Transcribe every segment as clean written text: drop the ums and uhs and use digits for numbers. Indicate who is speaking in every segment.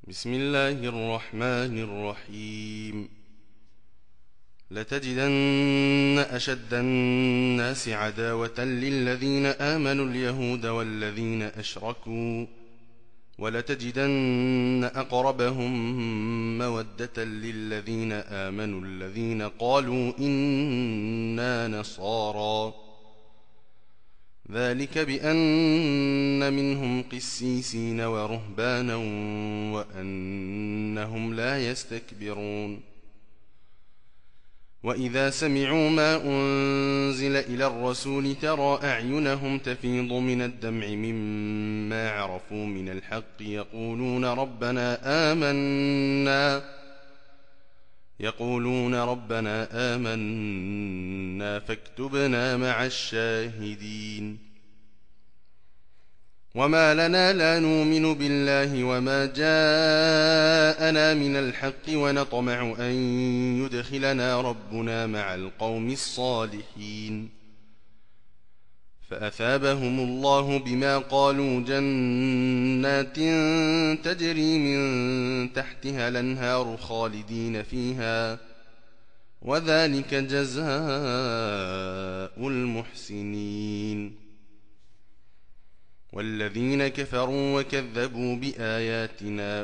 Speaker 1: بسم الله الرحمن الرحيم لتجدن أشد الناس عداوة للذين آمنوا اليهود والذين أشركوا ولتجدن أقربهم مودة للذين آمنوا الذين قالوا إنا نصارى ذلك بأن منهم قسيسين ورهبانا وأنهم لا يستكبرون وإذا سمعوا ما أنزل إلى الرسول ترى أعينهم تفيض من الدمع مما عرفوا من الحق يقولون ربنا آمنا فاكتبنا مع الشاهدين وما لنا لا نؤمن بالله وما جاءنا من الحق ونطمع أن يدخلنا ربنا مع القوم الصالحين فأثابهم الله بما قالوا جنات تجري من تحتها الأنهار خالدين فيها وذلك جزاء المحسنين والذين كفروا وكذبوا بآياتنا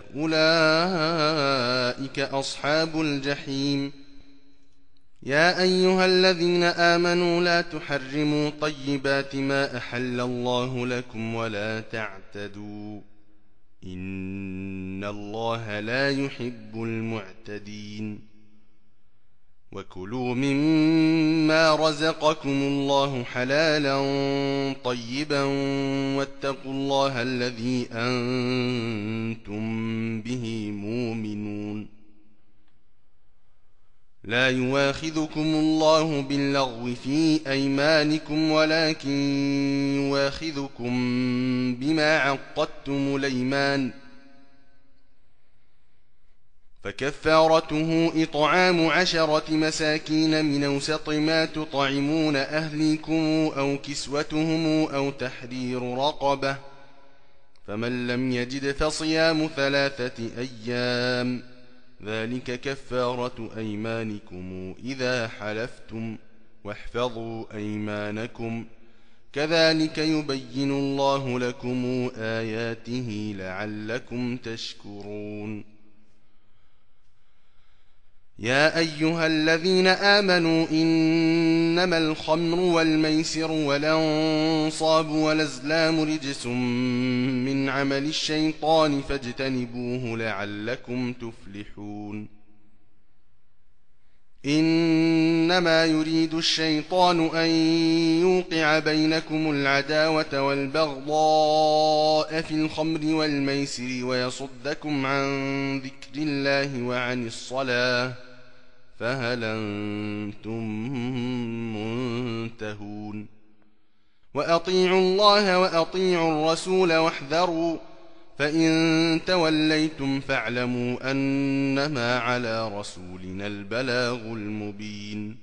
Speaker 1: أولئك أصحاب الجحيم يا أيها الذين آمنوا لا تحرموا طيبات ما أحل الله لكم ولا تعتدوا إن الله لا يحب المعتدين وكلوا مما رزقكم الله حلالا طيبا واتقوا الله الذي أنتم به مؤمنون لا يواخذكم الله باللغو في أيمانكم ولكن يواخذكم بما عقدتم الأيمان فكفارته إطعام 10 مساكين من أوسط ما تطعمون أهليكم أو كسوتهم أو تحرير رقبة فمن لم يجد فصيام 3 أيام ذلك كفارة أيمانكم إذا حلفتم واحفظوا أيمانكم كذلك يبين الله لكم آياته لعلكم تشكرون يا أيها الذين آمنوا إنما الخمر والميسر والأنصاب والأزلام رجس من عمل الشيطان فاجتنبوه لعلكم تفلحون إنما يريد الشيطان أن يوقع بينكم العداوة والبغضاء في الخمر والميسر ويصدكم عن ذكر الله وعن الصلاة فهل أنتم منتهون وأطيعوا الله وأطيعوا الرسول واحذروا فإن توليتم فاعلموا أنما على رسولنا البلاغ المبين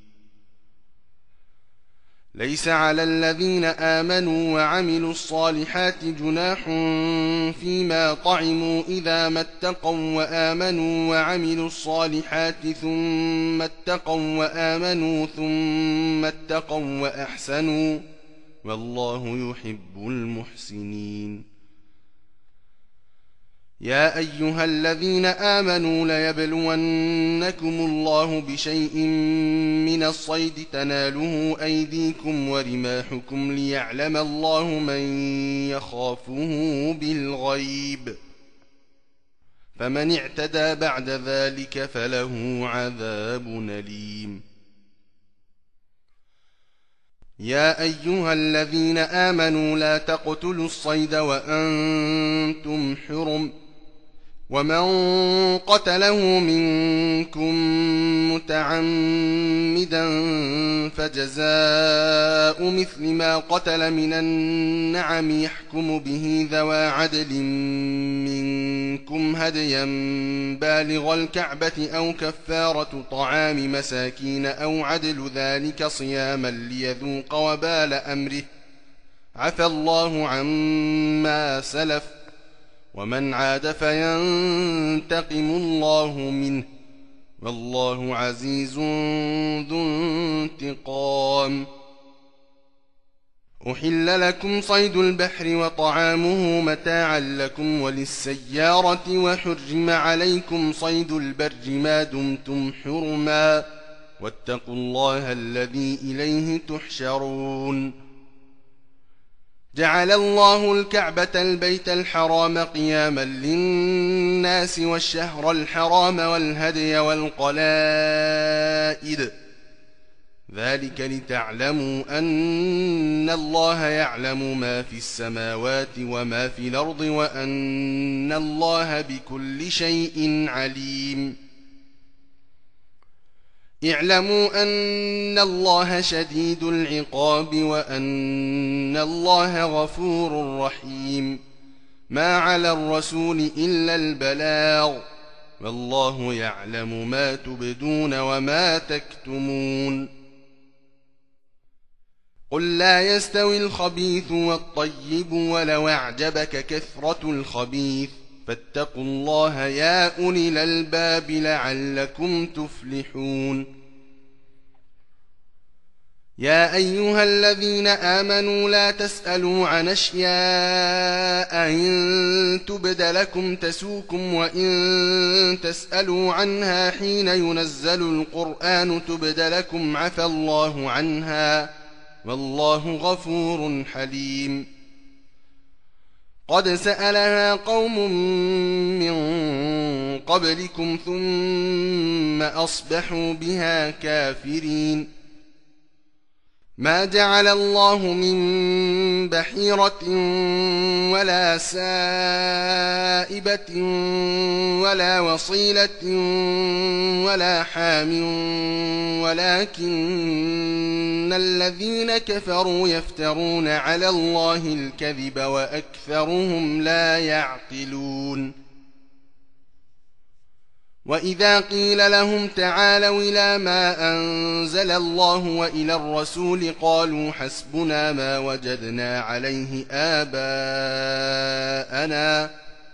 Speaker 1: ليس على الذين آمنوا وعملوا الصالحات جناح فيما طعموا إذا ما اتقوا وآمنوا وعملوا الصالحات ثم اتقوا وآمنوا ثم اتقوا وأحسنوا والله يحب المحسنين يا أيها الذين آمنوا ليبلونكم الله بشيء من الصيد تناله أيديكم ورماحكم ليعلم الله من يخافه بالغيب فمن اعتدى بعد ذلك فله عذاب أليم يا أيها الذين آمنوا لا تقتلوا الصيد وأنتم حرم ومن قتله منكم متعمدا فجزاء مثل ما قتل من النعم يحكم به ذوى عدل منكم هديا بالغ الكعبة أو كفارة طعام مساكين أو عدل ذلك صياما ليذوق وبال أمره عفى الله عما سلف ومن عاد فينتقم الله منه والله عزيز ذو انتقام. أحل لكم صيد البحر وطعامه متاعا لكم وللسيارة وحرم عليكم صيد البر ما دمتم حرما واتقوا الله الذي إليه تحشرون. جعل الله الكعبة البيت الحرام قياما للناس والشهر الحرام والهدي والقلائد ذلك لتعلموا أن الله يعلم ما في السماوات وما في الأرض وأن الله بكل شيء عليم. اعلموا أن الله شديد العقاب وأن الله غفور رحيم. ما على الرسول إلا البلاغ والله يعلم ما تبدون وما تكتمون. قل لا يستوي الخبيث والطيب ولو أعجبك كثرة الخبيث فاتقوا الله يا أولي الألباب لعلكم تفلحون. يا أيها الذين آمنوا لا تسألوا عن أشياء إن تبد لكم تسوكم وإن تسألوا عنها حين ينزل القرآن تبد لكم عفى الله عنها والله غفور حليم. قد سألها قوم من قبلكم ثم أصبحوا بها كافرين. ما جعل الله من بحيرة ولا سائبة ولا وصيلة ولا حام ولكن الذين كفروا يفترون على الله الكذب وأكثرهم لا يعقلون. وإذا قيل لهم تعالوا إلى ما أنزل الله وإلى الرسول قالوا حسبنا ما وجدنا عليه آباءنا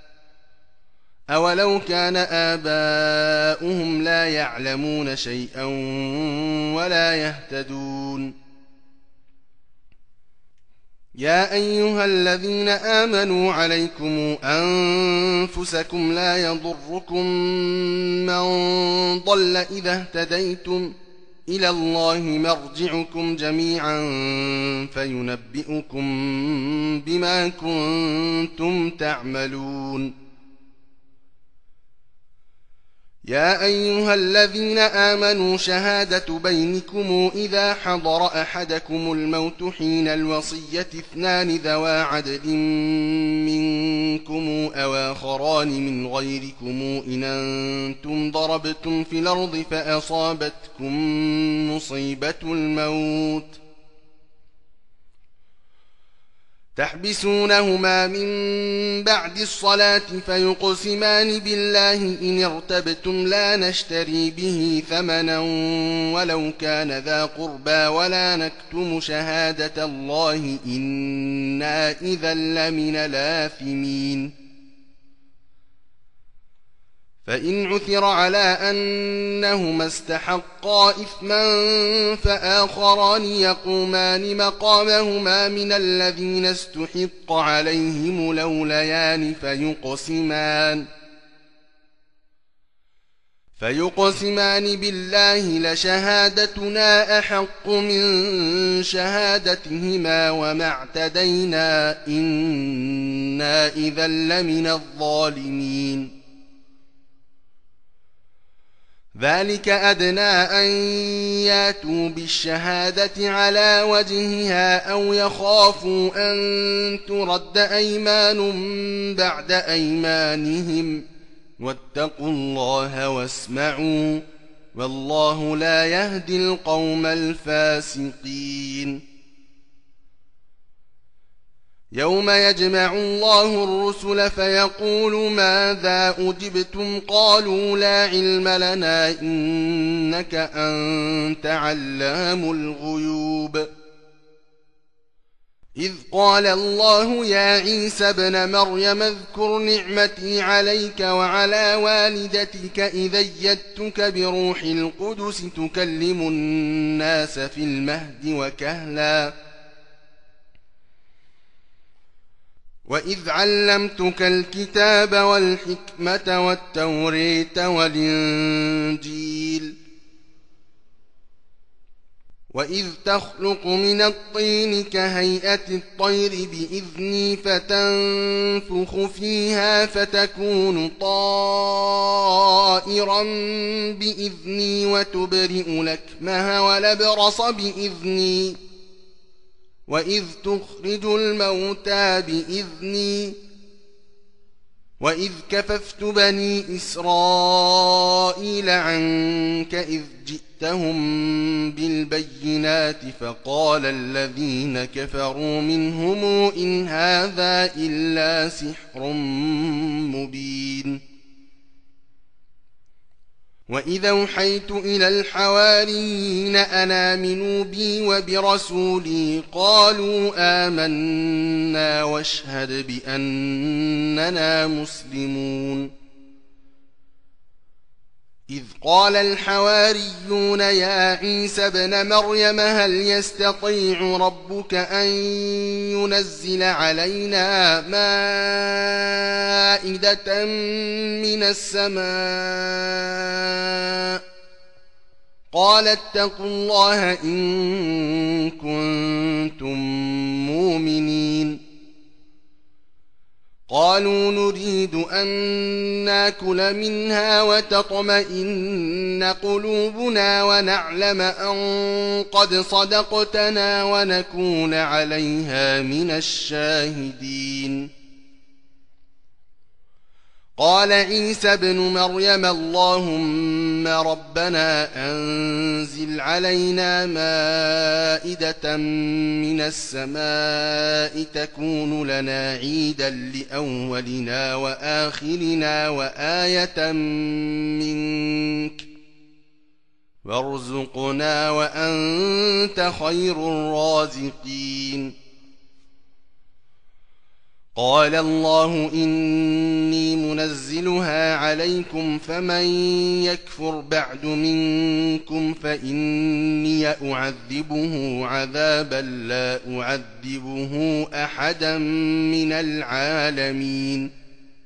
Speaker 1: أولو كان آباؤهم لا يعلمون شيئا ولا يهتدون. يا أيها الذين آمنوا عليكم أنفسكم لا يضركم من ضل إذا اهتديتم إلى الله مرجعكم جميعا فينبئكم بما كنتم تعملون. يا أيها الذين آمنوا شهادة بينكم إذا حضر أحدكم الموت حين الوصية اثنان ذوا عدل منكم أو آخران من غيركم إن أنتم ضربتم في الأرض فأصابتكم مصيبة الموت تحبسونهما من بعد الصلاة فيقسمان بالله إن ارتبتم لا نشتري به ثمنا ولو كان ذا قربى ولا نكتم شهادة الله إنا إذا لمن الآثمين. فإن عثر على أنهما استحقا إثما فآخران يقومان مقامهما من الذين استحق عليهم الأوليان فيقسمان بالله لشهادتنا أحق من شهادتهما وما اعتدينا إنا إذا لمن الظالمين. ذلك أدنى أن ياتوا بالشهادة على وجهها أو يخافوا أن ترد أيمان بعد أيمانهم واتقوا الله واسمعوا والله لا يهدي القوم الفاسقين. يوم يجمع الله الرسل فيقول ماذا أجبتم قالوا لا علم لنا إنك أنت علام الغيوب. إذ قال الله يا عيسى ابن مريم اذكر نعمتي عليك وعلى والدتك إذ أيدتك بروح القدس تكلم الناس في المهد وكهلا وإذ علمتك الكتاب والحكمة والتوريت والإنجيل وإذ تخلق من الطين كهيئة الطير بإذني فتنفخ فيها فتكون طائرا بإذني وتبرئ الأكمه والأبرص بإذني وإذ تخرج الموتى بإذني وإذ كففت بني إسرائيل عنك إذ جئتهم بالبينات فقال الذين كفروا منهم إن هذا إلا سحر مبين وإذا أوحيت إلى الحواريين أن آمنوا بي وبرسولي قالوا آمنا واشهد بأننا مسلمون إذ قال الحواريون يا عيسى ابن مريم هل يستطيع ربك أن ينزل علينا مائدة من السماء قال اتقوا الله إن كنتم مؤمنين قالوا نريد أن ناكل منها وتطمئن قلوبنا ونعلم أن قد صدقتنا ونكون عليها من الشاهدين قال عيسى ابن مريم اللهم ربنا أنزل علينا مائدة من السماء تكون لنا عيدا لأولنا وآخرنا وآية منك وارزقنا وأنت خير الرازقين قال الله إني منزلها عليكم فمن يكفر بعد منكم فإني أعذبه عذابا لا أعذبه أحدا من العالمين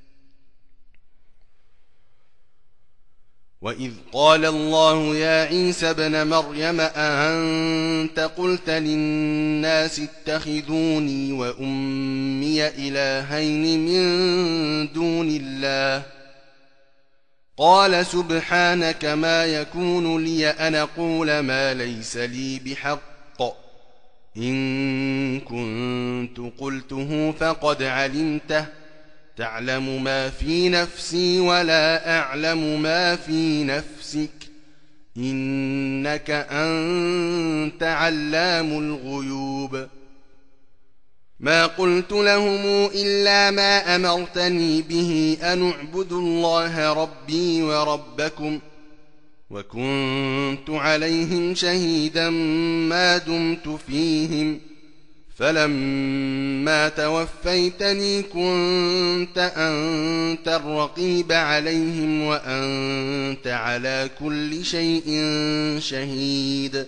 Speaker 1: وإذ قال الله يا عيسى ابن مريم أأنت قلت للناس اتخذوني وأمي إلهين من دون الله قال سبحانك ما يكون لي أن أقول ما ليس لي بحق إن كنت قلته فقد علمته تعلم ما في نفسي ولا أعلم ما في نفسك إنك أنت علام الغيوب ما قلت لهم إلا ما أمرتني به أن اعبدوا الله ربي وربكم وكنت عليهم شهيدا ما دمت فيهم فلما توفيتني كنت أنت الرقيب عليهم وأنت على كل شيء شهيد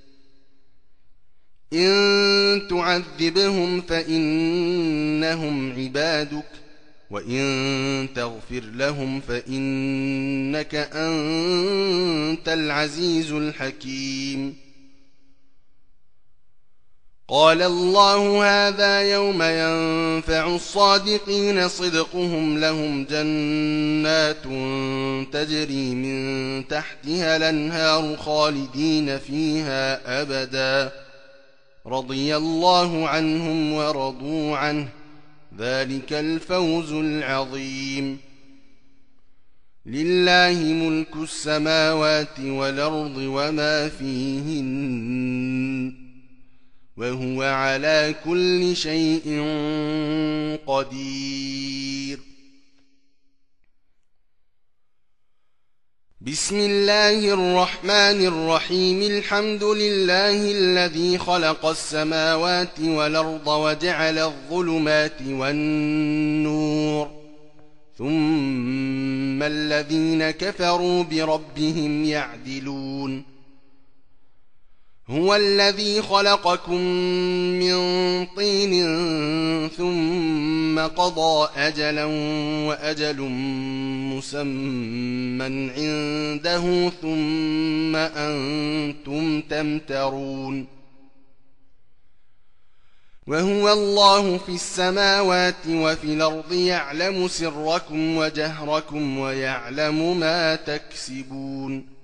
Speaker 1: إن تعذبهم فإنهم عبادك وإن تغفر لهم فإنك أنت العزيز الحكيم قال الله هذا يوم ينفع الصادقين صدقهم لهم جنات تجري من تحتها الأنهار خالدين فيها أبدا رضي الله عنهم ورضوا عنه ذلك الفوز العظيم لله ملك السماوات والأرض وما فيهن وهو على كل شيء قدير بسم الله الرحمن الرحيم الحمد لله الذي خلق السماوات والأرض وجعل الظلمات والنور ثم الذين كفروا بربهم يعدلون هو الذي خلقكم من طين ثم قضى أجلا وأجل مسمى عنده ثم أنتم تمترون وهو الله في السماوات وفي الأرض يعلم سركم وجهركم ويعلم ما تكسبون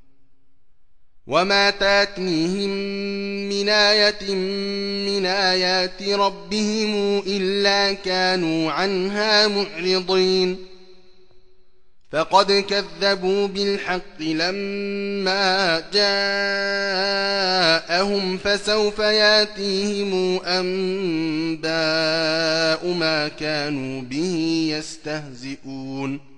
Speaker 1: وما تاتيهم من آية من آيات ربهم إلا كانوا عنها معرضين فقد كذبوا بالحق لما جاءهم فسوف ياتيهم أنباء ما كانوا به يستهزئون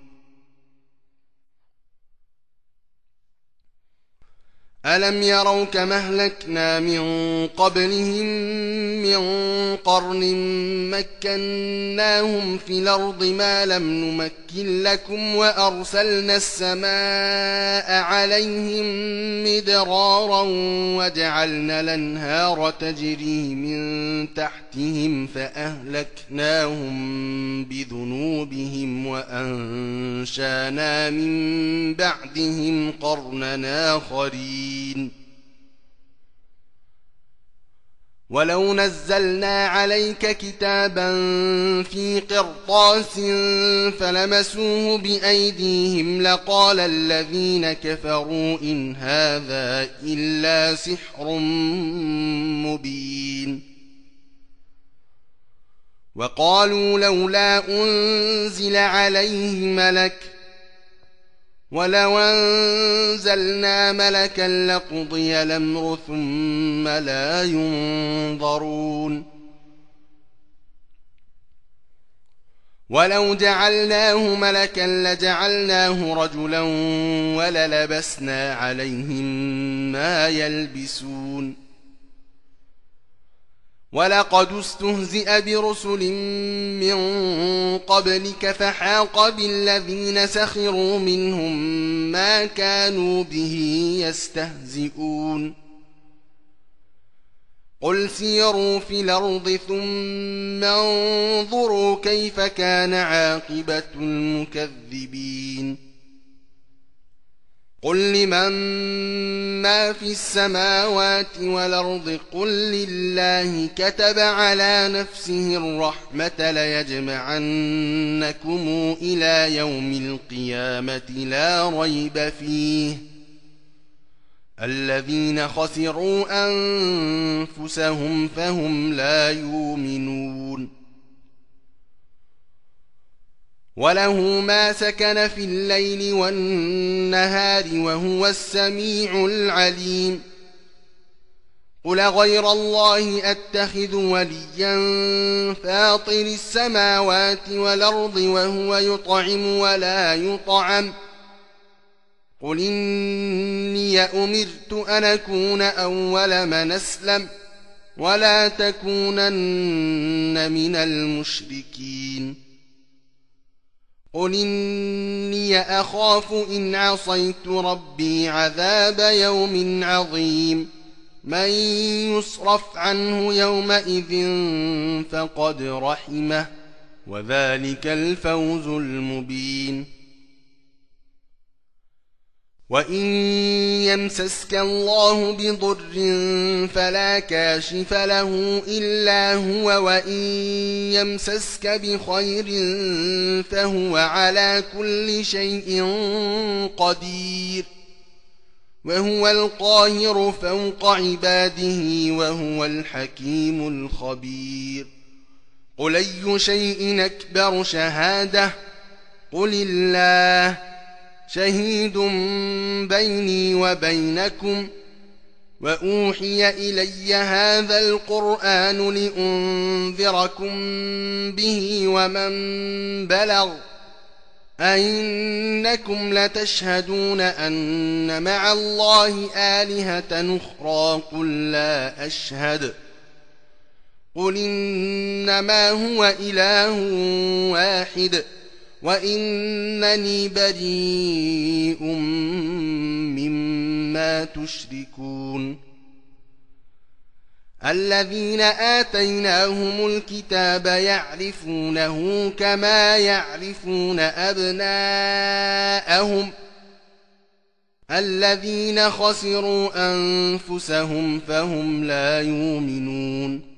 Speaker 1: ألم يروا كما أهلكنا من قبلهم من قرن مكناهم في الأرض ما لم نمكن لكم وأرسلنا السماء عليهم مدرارا وجعلنا الأنهار تجري من تحتهم فأهلكناهم بذنوبهم وأنشأنا من بعدهم قرنا آخرين ولو نزلنا عليك كتابا في قرطاس فلمسوه بأيديهم لقال الذين كفروا إن هذا إلا سحر مبين وقالوا لولا أنزل عليه ملك ولو أنزلنا ملكا لقضي الأمر ثم لا ينظرون ولو جعلناه ملكا لجعلناه رجلا وللبسنا عليهم ما يلبسون ولقد استهزئ برسل من قبلك فحاق بالذين سخروا منهم ما كانوا به يستهزئون قل سيروا في الأرض ثم انظروا كيف كان عاقبة المكذبين قل لمن ما في السماوات والأرض قل لله كتب على نفسه الرحمة ليجمعنكم إلى يوم القيامة لا ريب فيه الذين خسروا أنفسهم فهم لا يؤمنون وله ما سكن في الليل والنهار وهو السميع العليم قل غير الله أتخذ وليا فاطر السماوات والأرض وهو يطعم ولا يطعم قل إني أمرت أن أكون أول من أسلم ولا تكونن من المشركين قل إني أخاف إن عصيت ربي عذاب يوم عظيم من يصرف عنه يومئذ فقد رحمه وذلك الفوز المبين وإن يمسسك الله بضر فلا كاشف له إلا هو وإن يمسسك بخير فهو على كل شيء قدير وهو القاهر فوق عباده وهو الحكيم الخبير قل أي شيء أكبر شهادة قل الله شهيد بيني وبينكم وأوحي إلي هذا القرآن لأنذركم به ومن بلغ أئنكم لتشهدون أن مع الله آلهة أخرى قل لا أشهد قل إنما هو إله واحد وإنني بريء مما تشركون الذين آتيناهم الكتاب يعرفونه كما يعرفون أبناءهم الذين خسروا أنفسهم فهم لا يؤمنون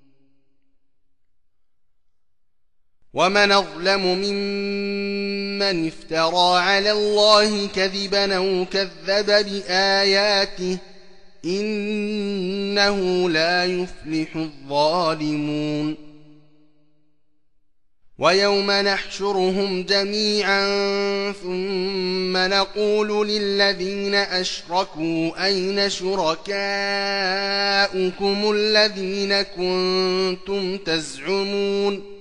Speaker 1: ومن أظلم ممن افترى على الله كذبا أو كذب بآياته إنه لا يفلح الظالمون ويوم نحشرهم جميعا ثم نقول للذين أشركوا أين شركاؤكم الذين كنتم تزعمون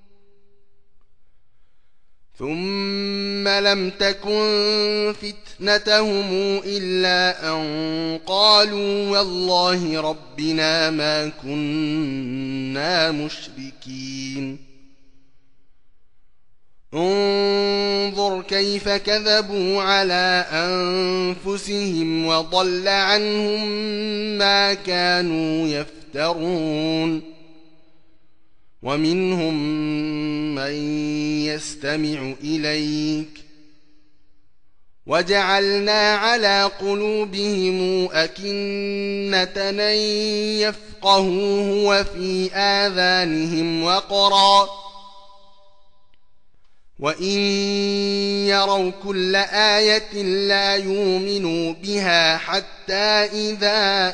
Speaker 1: ثم لم تكن فتنتهم إلا أن قالوا والله ربنا ما كنا مشركين انظر كيف كذبوا على أنفسهم وضل عنهم ما كانوا يفترون ومنهم من يستمع إليك وجعلنا على قلوبهم أكنة أن يفقهوه وفي آذانهم وقرا وإن يروا كل آية لا يؤمنوا بها حتى إذا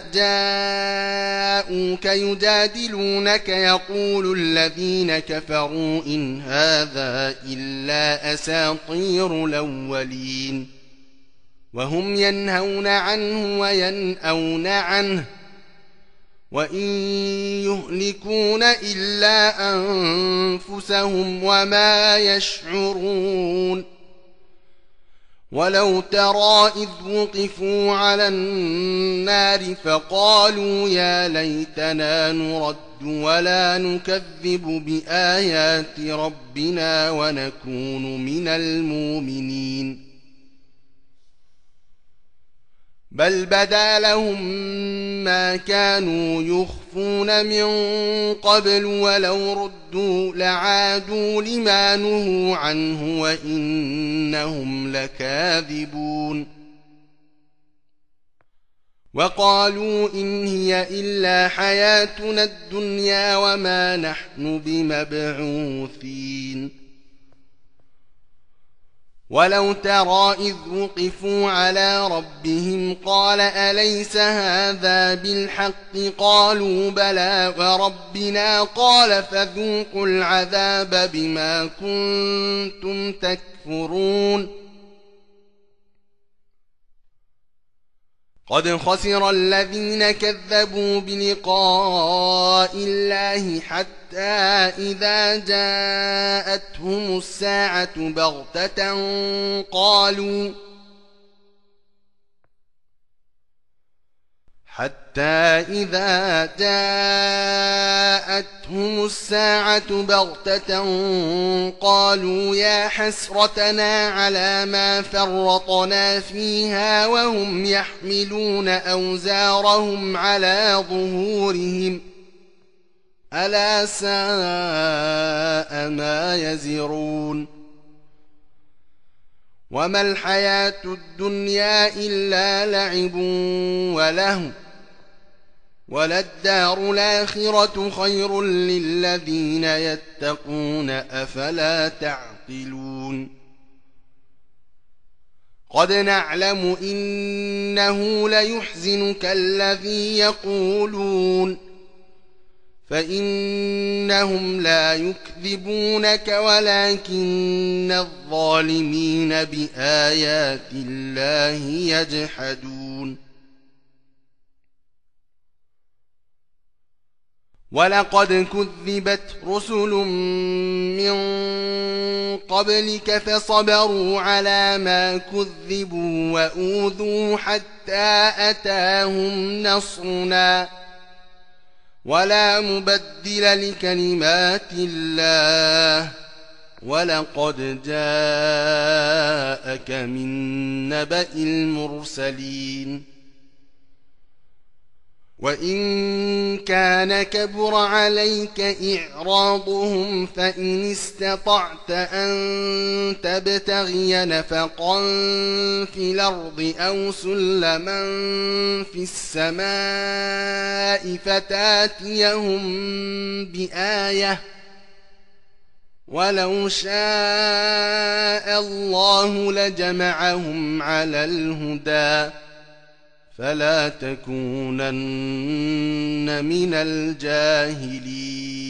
Speaker 1: جاءوك يجادلونك يقول الذين كفروا إن هذا إلا أساطير الأولين وهم ينهون عنه وينأون عنه وإن يهلكون إلا أنفسهم وما يشعرون ولو ترى إذ وقفوا على النار فقالوا يا ليتنا نرد ولا نكذب بآيات ربنا ونكون من المؤمنين بل بدا لهم ما كانوا يخفون من قبل ولو ردوا لعادوا لما نهوا عنه وإنهم لكاذبون وقالوا إن هي إلا حياتنا الدنيا وما نحن بمبعوثين ولو ترى إذ وقفوا على ربهم قال أليس هذا بالحق قالوا بلى وربنا قال فذوقوا العذاب بما كنتم تكفرون قد خسر الذين كذبوا بلقاء الله حتى إذا جاءتهم الساعة بغتة قالوا يا حسرتنا على ما فرطنا فيها وهم يحملون أوزارهم على ظهورهم ألا ساء ما يزرون وما الحياة الدنيا إلا لعب ولهو وللدار الآخرة خير للذين يتقون أفلا تعقلون قد نعلم إنه ليحزنك الذي يقولون فإنهم لا يكذبونك ولكن الظالمين بآيات الله يجحدون ولقد كذبت رسل من قبلك فصبروا على ما كذبوا وأوذوا حتى أتاهم نصرنا ولا مبدل لكلمات الله ولقد جاءك من نبأ المرسلين وإن كان كبر عليك إعراضهم فإن استطعت أن تبتغي نفقا في الأرض أو سلما في السماء فتاتيهم بآية ولو شاء الله لجمعهم على الهدى فلا تكونن من الجاهلين